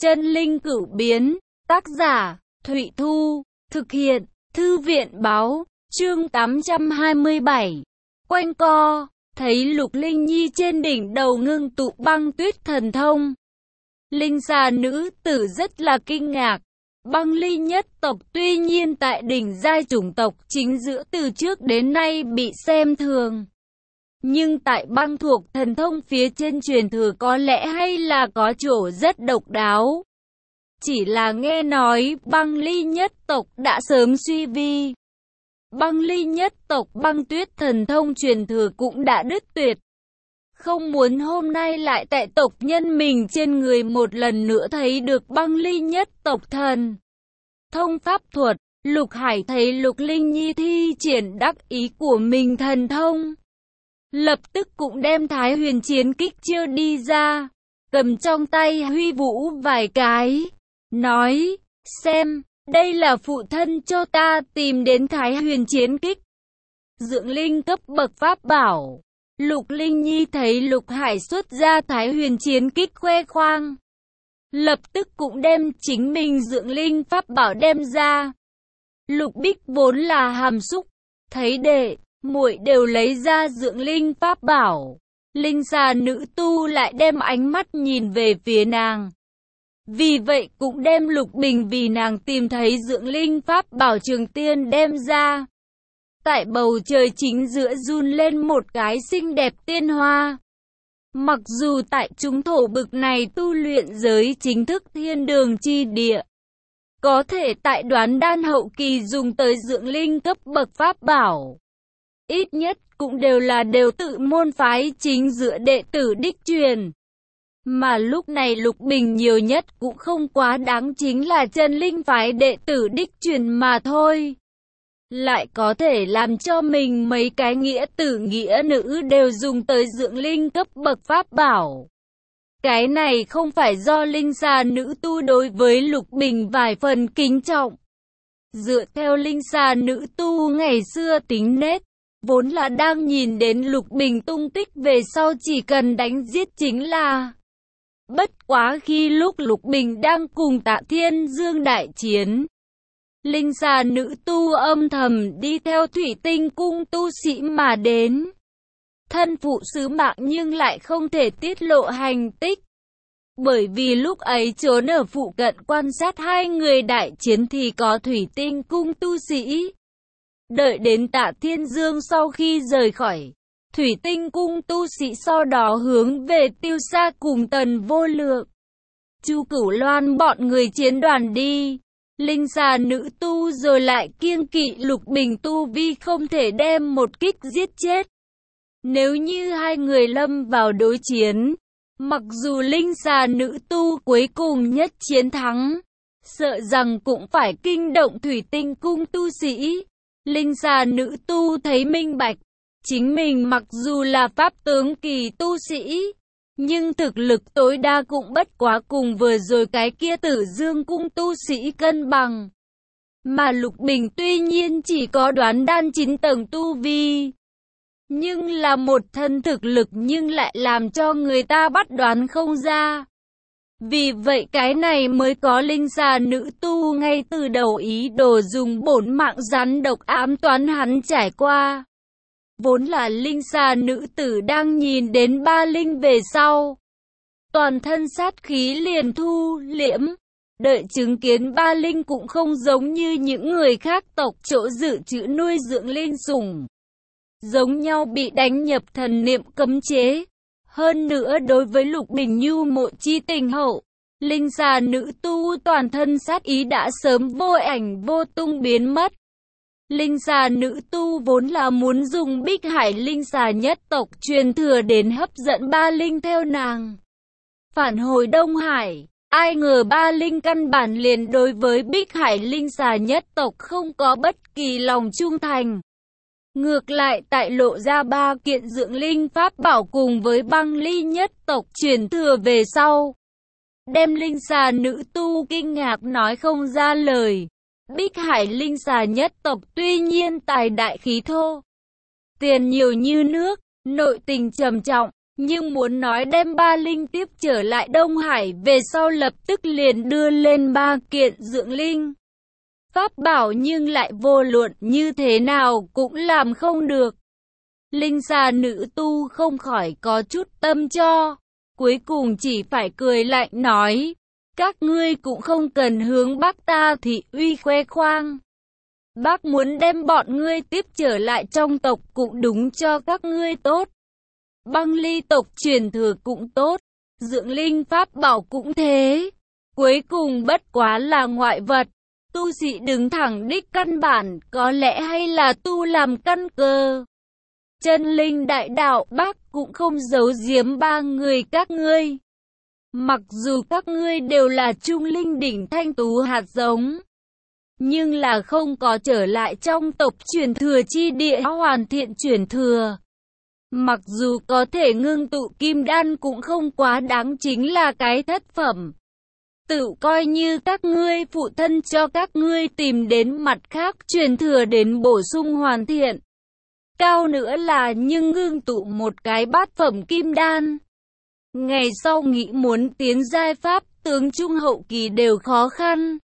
Chân linh cửu biến, tác giả, Thụy Thu, thực hiện, Thư viện báo, chương 827. Quanh co, thấy Lục Linh Nhi trên đỉnh đầu ngưng tụ băng tuyết thần thông. Linh xà nữ tử rất là kinh ngạc. Băng ly nhất tộc tuy nhiên tại đỉnh giai chủng tộc chính giữa từ trước đến nay bị xem thường. Nhưng tại băng thuộc thần thông phía trên truyền thừa có lẽ hay là có chỗ rất độc đáo. Chỉ là nghe nói băng ly nhất tộc đã sớm suy vi. Băng ly nhất tộc băng tuyết thần thông truyền thừa cũng đã đứt tuyệt. Không muốn hôm nay lại tại tộc nhân mình trên người một lần nữa thấy được băng ly nhất tộc thần thông pháp thuật. Lục Hải thấy Lục Linh Nhi thi triển đắc ý của mình thần thông, lập tức cũng đem Thái Huyền chiến kích chiêu đi ra, cầm trong tay huy vũ vài cái, nói, xem, đây là phụ thân cho ta tìm đến Thái Huyền chiến kích. Dưỡng linh cấp bậc pháp bảo. Lục Linh Nhi thấy Lục Hải xuất ra Thái Huyền chiến kích khoe khoang, lập tức cũng đem chính mình dưỡng linh pháp bảo đem ra. Lục Bích vốn là hàm xúc, thấy đệ muội đều lấy ra dưỡng linh pháp bảo, linh xà nữ tu lại đem ánh mắt nhìn về phía nàng. Vì vậy cũng đem Lục Bình vì nàng tìm thấy dưỡng linh pháp bảo Trường Tiên đem ra. Tại bầu trời chính giữa run lên một cái xinh đẹp tiên hoa. Mặc dù tại chúng thổ bực này tu luyện giới chính thức thiên đường chi địa, có thể tại đoán đan hậu kỳ dùng tới dưỡng linh cấp bậc pháp bảo, ít nhất cũng đều tự môn phái chính giữa đệ tử đích truyền. Mà lúc này Lục Bình nhiều nhất cũng không quá đáng chính là chân linh phái đệ tử đích truyền mà thôi. Lại có thể làm cho mình mấy cái nghĩa tử nghĩa nữ đều dùng tới dưỡng linh cấp bậc pháp bảo. Cái này không phải do linh xà nữ tu đối với Lục Bình vài phần kính trọng. Dựa theo linh xà nữ tu ngày xưa tính nết, vốn là đang nhìn đến Lục Bình tung tích về sau chỉ cần đánh giết chính là. Bất quá khi lúc Lục Bình đang cùng Tạ Thiên Dương đại chiến, linh xà nữ tu âm thầm đi theo Thủy Tinh cung tu sĩ mà đến. Thân phụ sứ mạng nhưng lại không thể tiết lộ hành tích. Bởi vì lúc ấy trốn ở phụ cận quan sát hai người đại chiến thì có Thủy Tinh cung tu sĩ. Đợi đến Tạ Thiên Dương sau khi rời khỏi, Thủy Tinh cung tu sĩ sau đó hướng về Tiêu Sa cùng Tần Vô Lượng, Chu Cửu Loan bọn người chiến đoàn đi. Linh xà nữ tu rồi lại kiêng kỵ Lục Bình tu vi không thể đem một kích giết chết. Nếu như hai người lâm vào đối chiến, mặc dù linh xà nữ tu cuối cùng nhất chiến thắng, sợ rằng cũng phải kinh động Thủy Tinh cung tu sĩ. Linh xà nữ tu thấy minh bạch, chính mình mặc dù là pháp tướng kỳ tu sĩ, nhưng thực lực tối đa cũng bất quá cùng vừa rồi cái kia Tử Dương cung tu sĩ cân bằng. Mà Lục Bình tuy nhiên chỉ có đoán đan 9 tầng tu vi, nhưng là một thân thực lực nhưng lại làm cho người ta bắt đoán không ra. Vì vậy cái này mới có linh xà nữ tu ngay từ đầu ý đồ dùng bổn mạng rắn độc ám toán hắn trải qua. Vốn là linh xà nữ tử đang nhìn đến ba linh về sau, toàn thân sát khí liền thu liễm. Đợi chứng kiến ba linh cũng không giống như những người khác tộc chỗ dự trữ nuôi dưỡng linh sủng, giống nhau bị đánh nhập thần niệm cấm chế. Hơn nữa đối với Lục Bình nhu mộ chi tình hậu, linh xà nữ tu toàn thân sát ý đã sớm vô ảnh vô tung biến mất. Linh xà nữ tu vốn là muốn dùng Bích Hải linh xà nhất tộc truyền thừa đến hấp dẫn ba linh theo nàng phản hồi Đông Hải. Ai ngờ ba linh căn bản liền đối với Bích Hải linh xà nhất tộc không có bất kỳ lòng trung thành. Ngược lại tại lộ ra ba kiện dưỡng linh pháp bảo cùng với băng ly nhất tộc truyền thừa về sau, đem linh xà nữ tu kinh ngạc nói không ra lời. Bích Hải linh xà nhất tộc tuy nhiên tài đại khí thô, tiền nhiều như nước, nội tình trầm trọng, Nhưng muốn nói đem ba linh tiếp trở lại Đông Hải về sau lập tức liền đưa lên 3 kiện dưỡng linh pháp bảo nhưng lại vô luận như thế nào cũng làm không được. Linh xà nữ tu không khỏi có chút tâm cho, cuối cùng chỉ phải cười lạnh nói, các ngươi cũng không cần hướng Bắc ta thị uy khoe khoang. Bác muốn đem bọn ngươi tiếp trở lại trong tộc cũng đúng cho các ngươi tốt. Băng ly tộc truyền thừa cũng tốt, dưỡng linh pháp bảo cũng thế. Cuối cùng bất quá là ngoại vật, tu sĩ đứng thẳng đích căn bản, có lẽ hay là tu làm căn cơ. Chân linh đại đạo bác cũng không giấu giếm ba người các ngươi. Mặc dù các ngươi đều là trung linh đỉnh thanh tú hạt giống, nhưng là không có trở lại trong tộc truyền thừa chi địa hoàn thiện truyền thừa. Mặc dù có thể ngưng tụ kim đan cũng không quá đáng chính là cái thất phẩm. Tự coi như các ngươi phụ thân cho các ngươi tìm đến mặt khác truyền thừa đến bổ sung hoàn thiện. Cao nữa là nhưng ngưng tụ một cái bát phẩm kim đan. Ngày sau nghĩ muốn tiến giai pháp tướng trung hậu kỳ đều khó khăn.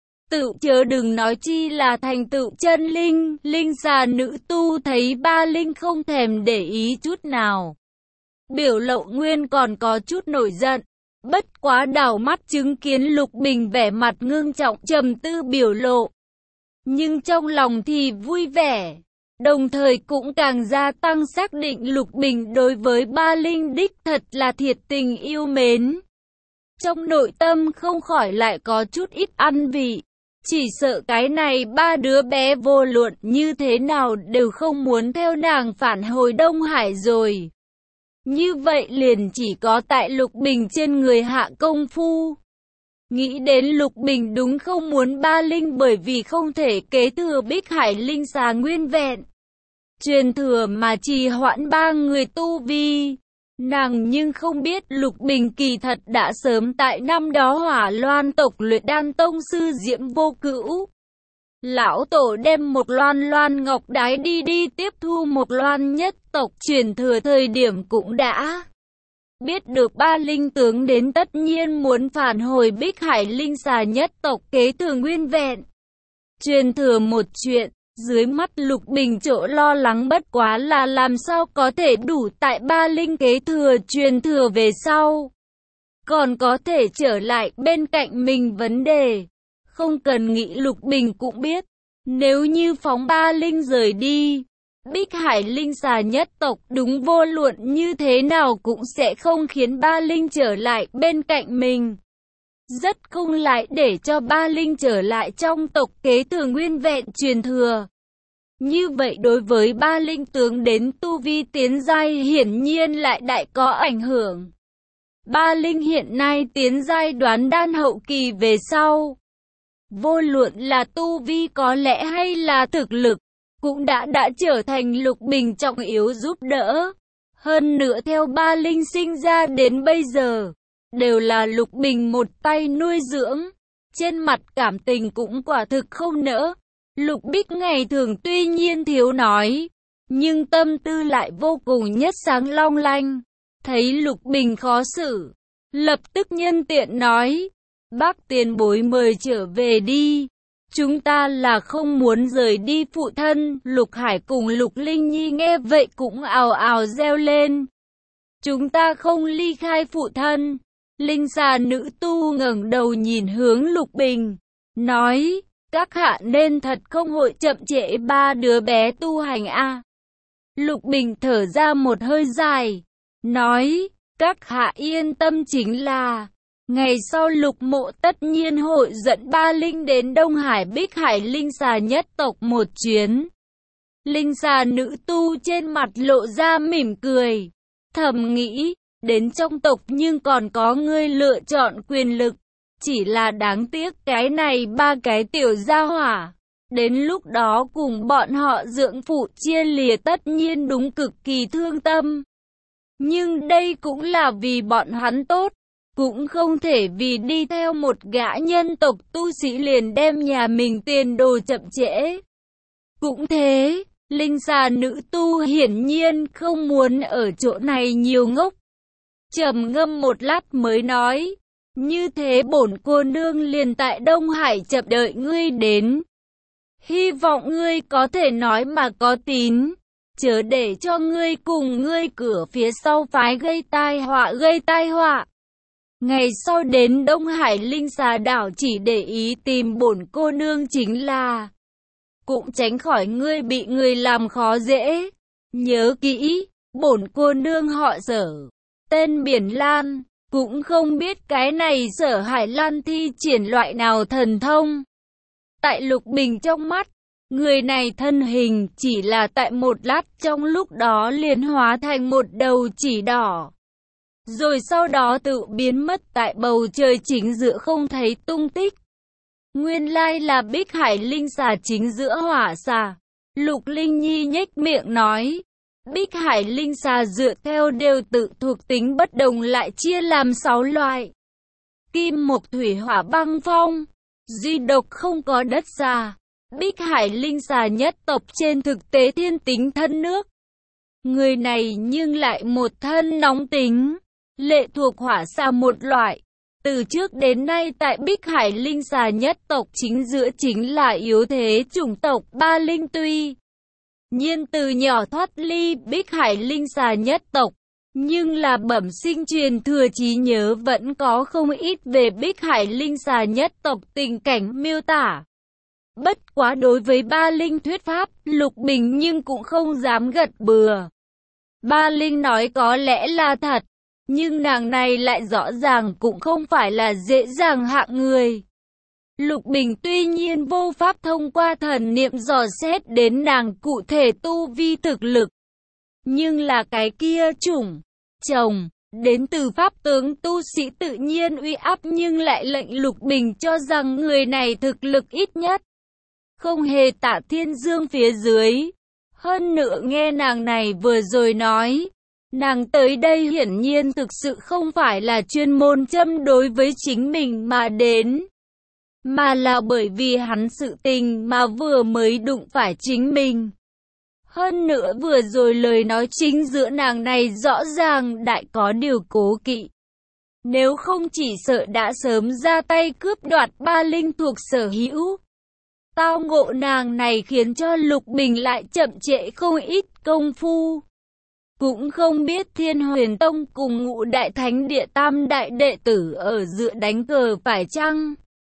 Tự chớ đừng nói chi là thành tựu chân linh, linh xà nữ tu thấy ba linh không thèm để ý chút nào. Biểu Lộ Nguyên còn có chút nổi giận, bất quá đảo mắt chứng kiến Lục Bình vẻ mặt ngưng trọng trầm tư biểu lộ. Nhưng trong lòng thì vui vẻ, đồng thời cũng càng gia tăng xác định Lục Bình đối với ba linh đích thật là thiệt tình yêu mến. Trong nội tâm không khỏi lại có chút ít ăn vị. Chỉ sợ cái này ba đứa bé vô luận như thế nào đều không muốn theo nàng phản hồi Đông Hải rồi. Như vậy liền chỉ có tại Lục Bình trên người hạ công phu. Nghĩ đến Lục Bình đúng không muốn ba linh bởi vì không thể kế thừa Bích Hải linh xà nguyên vẹn. Truyền thừa mà trì hoãn ba người tu vi. Nàng nhưng không biết Lục Bình kỳ thật đã sớm tại năm đó Hỏa Loan tộc luyện đan tông sư Diễm Vô Cữu. Lão tổ đem một loan ngọc đái đi tiếp thu một loan nhất tộc truyền thừa thời điểm cũng đã biết được ba linh tướng đến tất nhiên muốn phản hồi Bích Hải linh xà nhất tộc kế thừa nguyên vẹn. Truyền thừa một chuyện. Dưới mắt Lục Bình chỗ lo lắng bất quá là làm sao có thể đủ tại ba linh kế thừa truyền thừa về sau. Còn có thể trở lại bên cạnh mình vấn đề. Không cần nghĩ Lục Bình cũng biết. Nếu như phóng ba linh rời đi, Bích Hải linh xà nhất tộc đúng vô luận như thế nào cũng sẽ không khiến ba linh trở lại bên cạnh mình. Rất không lại để cho ba linh trở lại trong tộc kế thừa nguyên vẹn truyền thừa. Như vậy đối với ba linh tướng đến tu vi tiến giai hiển nhiên lại đại có ảnh hưởng. Ba linh hiện nay tiến giai đoán đan hậu kỳ về sau. Vô luận là tu vi có lẽ hay là thực lực, cũng đã trở thành Lục Bình trọng yếu giúp đỡ. Hơn nữa theo ba linh sinh ra đến bây giờ, đều là Lục Bình một tay nuôi dưỡng. Trên mặt cảm tình cũng quả thực không nỡ. Lục Bích ngày thường tuy nhiên thiếu nói, nhưng tâm tư lại vô cùng nhất sáng long lanh. Thấy Lục Bình khó xử, lập tức nhân tiện nói, bác tiền bối mời trở về đi. Chúng ta là không muốn rời đi phụ thân. Lục Hải cùng Lục Linh Nhi nghe vậy cũng ào ào reo lên. Chúng ta không ly khai phụ thân. Linh xà nữ tu ngẩng đầu nhìn hướng Lục Bình, nói, các hạ nên thật không hội chậm trễ ba đứa bé tu hành a. Lục Bình thở ra một hơi dài, nói, các hạ yên tâm chính là, ngày sau Lục Mộ tất nhiên hội dẫn ba linh đến Đông Hải Bích Hải linh xà nhất tộc một chuyến. Linh xà nữ tu trên mặt lộ ra mỉm cười, thầm nghĩ, đến trong tộc nhưng còn có ngươi lựa chọn quyền lực. Chỉ là đáng tiếc cái này ba cái tiểu gia hỏa. Đến lúc đó cùng bọn họ dưỡng phụ chia lìa tất nhiên đúng cực kỳ thương tâm. Nhưng đây cũng là vì bọn hắn tốt. Cũng không thể vì đi theo một gã nhân tộc tu sĩ liền đem nhà mình tiền đồ chậm trễ. Cũng thế, Linh xà nữ tu hiển nhiên không muốn ở chỗ này nhiều ngốc. Trầm ngâm một lát mới nói, như thế bổn cô nương liền tại Đông Hải chậm đợi ngươi đến. Hy vọng ngươi có thể nói mà có tín, chớ để cho ngươi cùng ngươi cửa phía sau phái gây tai họa. Ngày sau đến Đông Hải Linh xà đảo chỉ để ý tìm bổn cô nương chính là, cũng tránh khỏi ngươi bị người làm khó dễ. Nhớ kỹ, bổn cô nương họ Sở, tên Biển Lan, cũng không biết cái này Sở Hải Lan thi triển loại nào thần thông. Tại Lục Bình trong mắt, người này thân hình chỉ là tại một lát trong lúc đó liền hóa thành một đầu chỉ đỏ. Rồi sau đó tự biến mất tại bầu trời chính giữa không thấy tung tích. Nguyên lai là Bích Hải Linh xà chính giữa hỏa xà. Lục Linh Nhi nhếch miệng nói. Bích Hải Linh xà dựa theo đều tự thuộc tính bất đồng lại chia làm 6 loại. Kim mộc thủy hỏa băng phong. Duy độc không có đất xà. Bích Hải Linh xà nhất tộc trên thực tế thiên tính thân nước. Người này nhưng lại một thân nóng tính, lệ thuộc hỏa xà một loại. Từ trước đến nay tại Bích Hải Linh xà nhất tộc chính giữa chính là yếu thế chủng tộc Ba Linh tuy nhiên từ nhỏ thoát ly Bích Hải Linh xà nhất tộc, nhưng là bẩm sinh truyền thừa trí nhớ vẫn có không ít về Bích Hải Linh xà nhất tộc tình cảnh miêu tả. Bất quá đối với Ba Linh thuyết pháp, Lục Bình nhưng cũng không dám gật bừa. Ba Linh nói có lẽ là thật, nhưng nàng này lại rõ ràng cũng không phải là dễ dàng hạng người. Lục Bình tuy nhiên vô pháp thông qua thần niệm dò xét đến nàng cụ thể tu vi thực lực, nhưng là cái kia chủng chồng đến từ pháp tướng tu sĩ tự nhiên uy áp nhưng lại lệnh Lục Bình cho rằng người này thực lực ít nhất không hề Tạ Thiên Dương phía dưới. Hơn nữa nghe nàng này vừa rồi nói, nàng tới đây hiển nhiên thực sự không phải là chuyên môn châm đối với chính mình mà đến, mà là bởi vì hắn sự tình mà vừa mới đụng phải chính mình. Hơn nữa vừa rồi lời nói chính giữa nàng này rõ ràng đại có điều cố kỵ. Nếu không chỉ sợ đã sớm ra tay cướp đoạt Ba Linh thuộc sở hữu. Tao ngộ nàng này khiến cho Lục Bình lại chậm trễ không ít công phu. Cũng không biết Thiên Huyền Tông cùng Ngũ Đại Thánh Địa tam đại đệ tử ở giữa đánh cờ phải chăng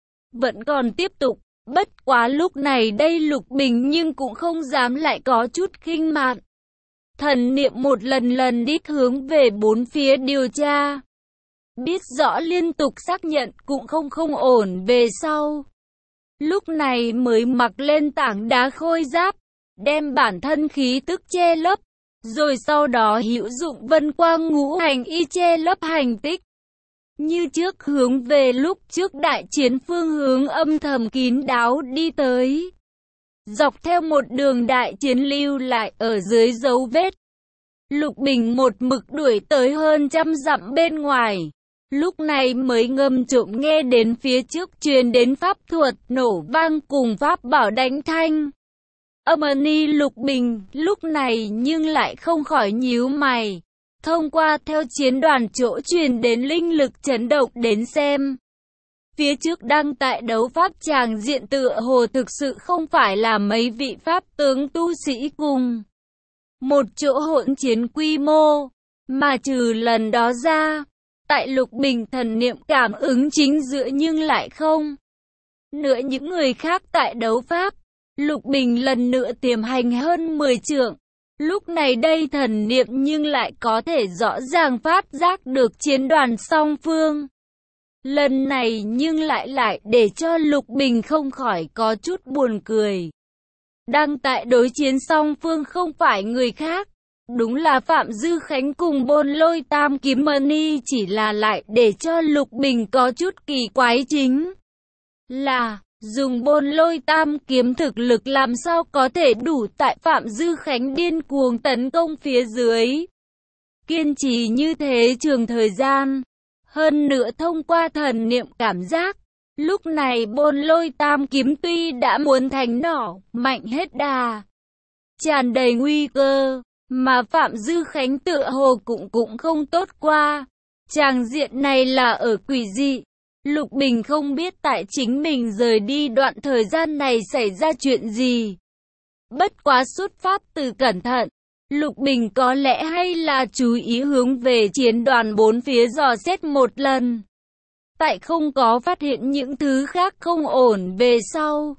vẫn còn tiếp tục. Bất quá lúc này đây Lục Bình nhưng cũng không dám lại có chút khinh mạn. Thần niệm một lần đít hướng về bốn phía điều tra. Biết rõ liên tục xác nhận cũng không ổn về sau. Lúc này mới mặc lên tảng đá khôi giáp, đem bản thân khí tức che lấp, rồi sau đó hữu dụng vân quang ngũ hành y che lấp hành tích. Như trước hướng về lúc trước đại chiến phương hướng âm thầm kín đáo đi tới. Dọc theo một đường đại chiến lưu lại ở dưới dấu vết. Lục Bình một mực đuổi tới hơn trăm dặm bên ngoài. Lúc này mới ngầm trộm nghe đến phía trước truyền đến pháp thuật nổ vang cùng pháp bảo đánh thanh. Âm ni Lục Bình lúc này nhưng lại không khỏi nhíu mày. Thông qua theo chiến đoàn chỗ truyền đến linh lực chấn động đến xem. Phía trước đang tại đấu pháp tràng diện tựa hồ thực sự không phải là mấy vị pháp tướng tu sĩ cùng một chỗ hỗn chiến quy mô, mà trừ lần đó ra, tại Lục Bình thần niệm cảm ứng chính giữa nhưng lại không. Nữa những người khác tại đấu pháp, Lục Bình lần nữa tiềm hành hơn 10 trượng. Lúc này đây thần niệm nhưng lại có thể rõ ràng phát giác được chiến đoàn song phương. Lần này nhưng lại để cho Lục Bình không khỏi có chút buồn cười. Đang tại đối chiến song phương không phải người khác, đúng là Phạm Dư Khánh cùng Bôn Lôi Tam Kiếm Mani, chỉ là lại để cho Lục Bình có chút kỳ quái chính là dùng Bôn Lôi Tam Kiếm thực lực làm sao có thể đủ tại Phạm Dư Khánh điên cuồng tấn công phía dưới. Kiên trì như thế trường thời gian, hơn nữa thông qua thần niệm cảm giác, lúc này Bôn Lôi Tam Kiếm tuy đã muốn thành nỏ, mạnh hết đà, tràn đầy nguy cơ, mà Phạm Dư Khánh tựa hồ cũng không tốt qua. Tràng diện này là ở quỷ dị. Lục Bình không biết tại chính mình rời đi đoạn thời gian này xảy ra chuyện gì. Bất quá xuất phát từ cẩn thận, Lục Bình có lẽ hay là chú ý hướng về chiến đoàn bốn phía dò xét một lần. Tại không có phát hiện những thứ khác không ổn về sau,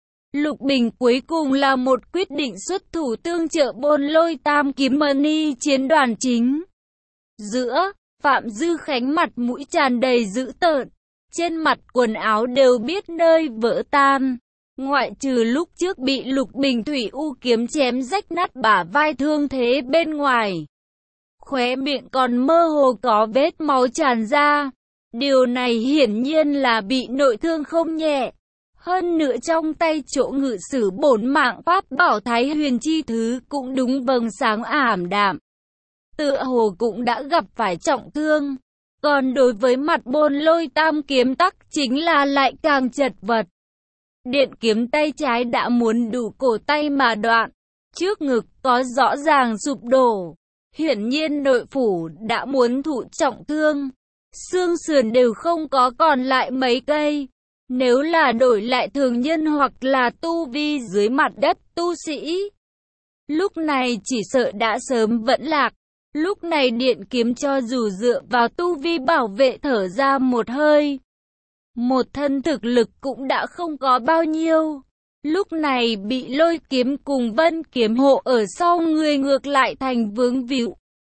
Lục Bình cuối cùng là một quyết định xuất thủ tương trợ Bôn Lôi Tam Kiếm Mani chiến đoàn chính. Giữa, Phạm Dư Khánh mặt mũi tràn đầy dữ tợn, trên mặt quần áo đều biết nơi vỡ tan. Ngoại trừ lúc trước bị Lục Bình thủy u kiếm chém rách nát bả vai thương thế bên ngoài, khóe miệng còn mơ hồ có vết máu tràn ra. Điều này hiển nhiên là bị nội thương không nhẹ. Hơn nữa trong tay chỗ ngự sử bổn mạng pháp bảo Thái Huyền chi thứ cũng đúng vầng sáng ảm đạm, tựa hồ cũng đã gặp phải trọng thương. Còn đối với mặt Bôn Lôi Tam Kiếm tắc chính là lại càng chật vật. Điện kiếm tay trái đã muốn đủ cổ tay mà đoạn, trước ngực có rõ ràng sụp đổ, hiển nhiên nội phủ đã muốn thụ trọng thương. Xương sườn đều không có còn lại mấy cây. Nếu là đổi lại thường nhân hoặc là tu vi dưới mặt đất tu sĩ, lúc này chỉ sợ đã sớm vẫn lạc. Lúc này điện kiếm cho dù dựa vào tu vi bảo vệ thở ra một hơi, một thân thực lực cũng đã không có bao nhiêu. Lúc này bị Lôi kiếm cùng Vân kiếm hộ ở sau người ngược lại thành vướng víu.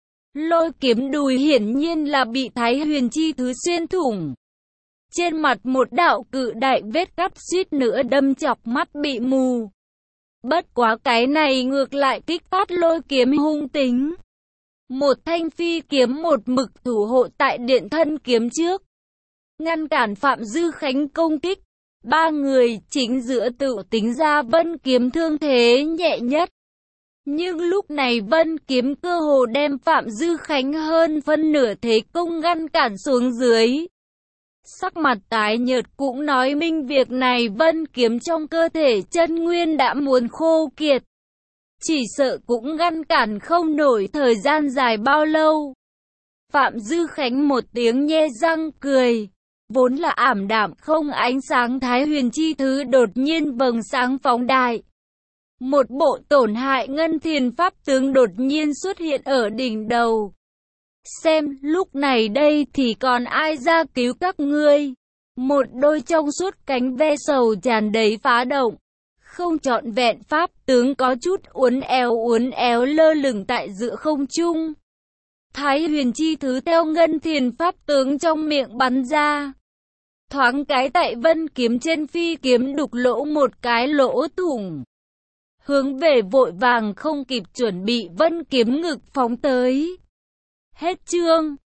Lôi kiếm đùi hiển nhiên là bị Thái Huyền chi thứ xuyên thủng. Trên mặt một đạo cự đại vết cắt suýt nữa đâm chọc mắt bị mù. Bất quá cái này ngược lại kích phát Lôi kiếm hung tính. Một thanh phi kiếm một mực thủ hộ tại điện thân kiếm trước, ngăn cản Phạm Dư Khánh công kích. Ba người chính giữa tự tính ra Vân kiếm thương thế nhẹ nhất. Nhưng lúc này Vân kiếm cơ hồ đem Phạm Dư Khánh hơn phân nửa thế công ngăn cản xuống dưới. Sắc mặt tái nhợt cũng nói minh việc này Vân kiếm trong cơ thể chân nguyên đã muốn khô kiệt. Chỉ sợ cũng ngăn cản không nổi thời gian dài bao lâu. Phạm Dư Khánh một tiếng nhe răng cười. Vốn là ảm đạm không ánh sáng Thái Huyền chi thứ đột nhiên vầng sáng phóng đại. Một bộ tổn hại ngân thiền pháp tướng đột nhiên xuất hiện ở đỉnh đầu. Xem lúc này đây thì còn ai ra cứu các ngươi. Một đôi trong suốt cánh ve sầu tràn đầy phá động. Không trọn vẹn pháp tướng có chút uốn éo lơ lửng tại giữa không trung. Thái Huyền chi thứ theo ngân thiền pháp tướng trong miệng bắn ra. Thoáng cái tại Vân kiếm trên phi kiếm đục lỗ một cái lỗ thủng. Hướng về vội vàng không kịp chuẩn bị Vân kiếm ngực phóng tới. Hết chương.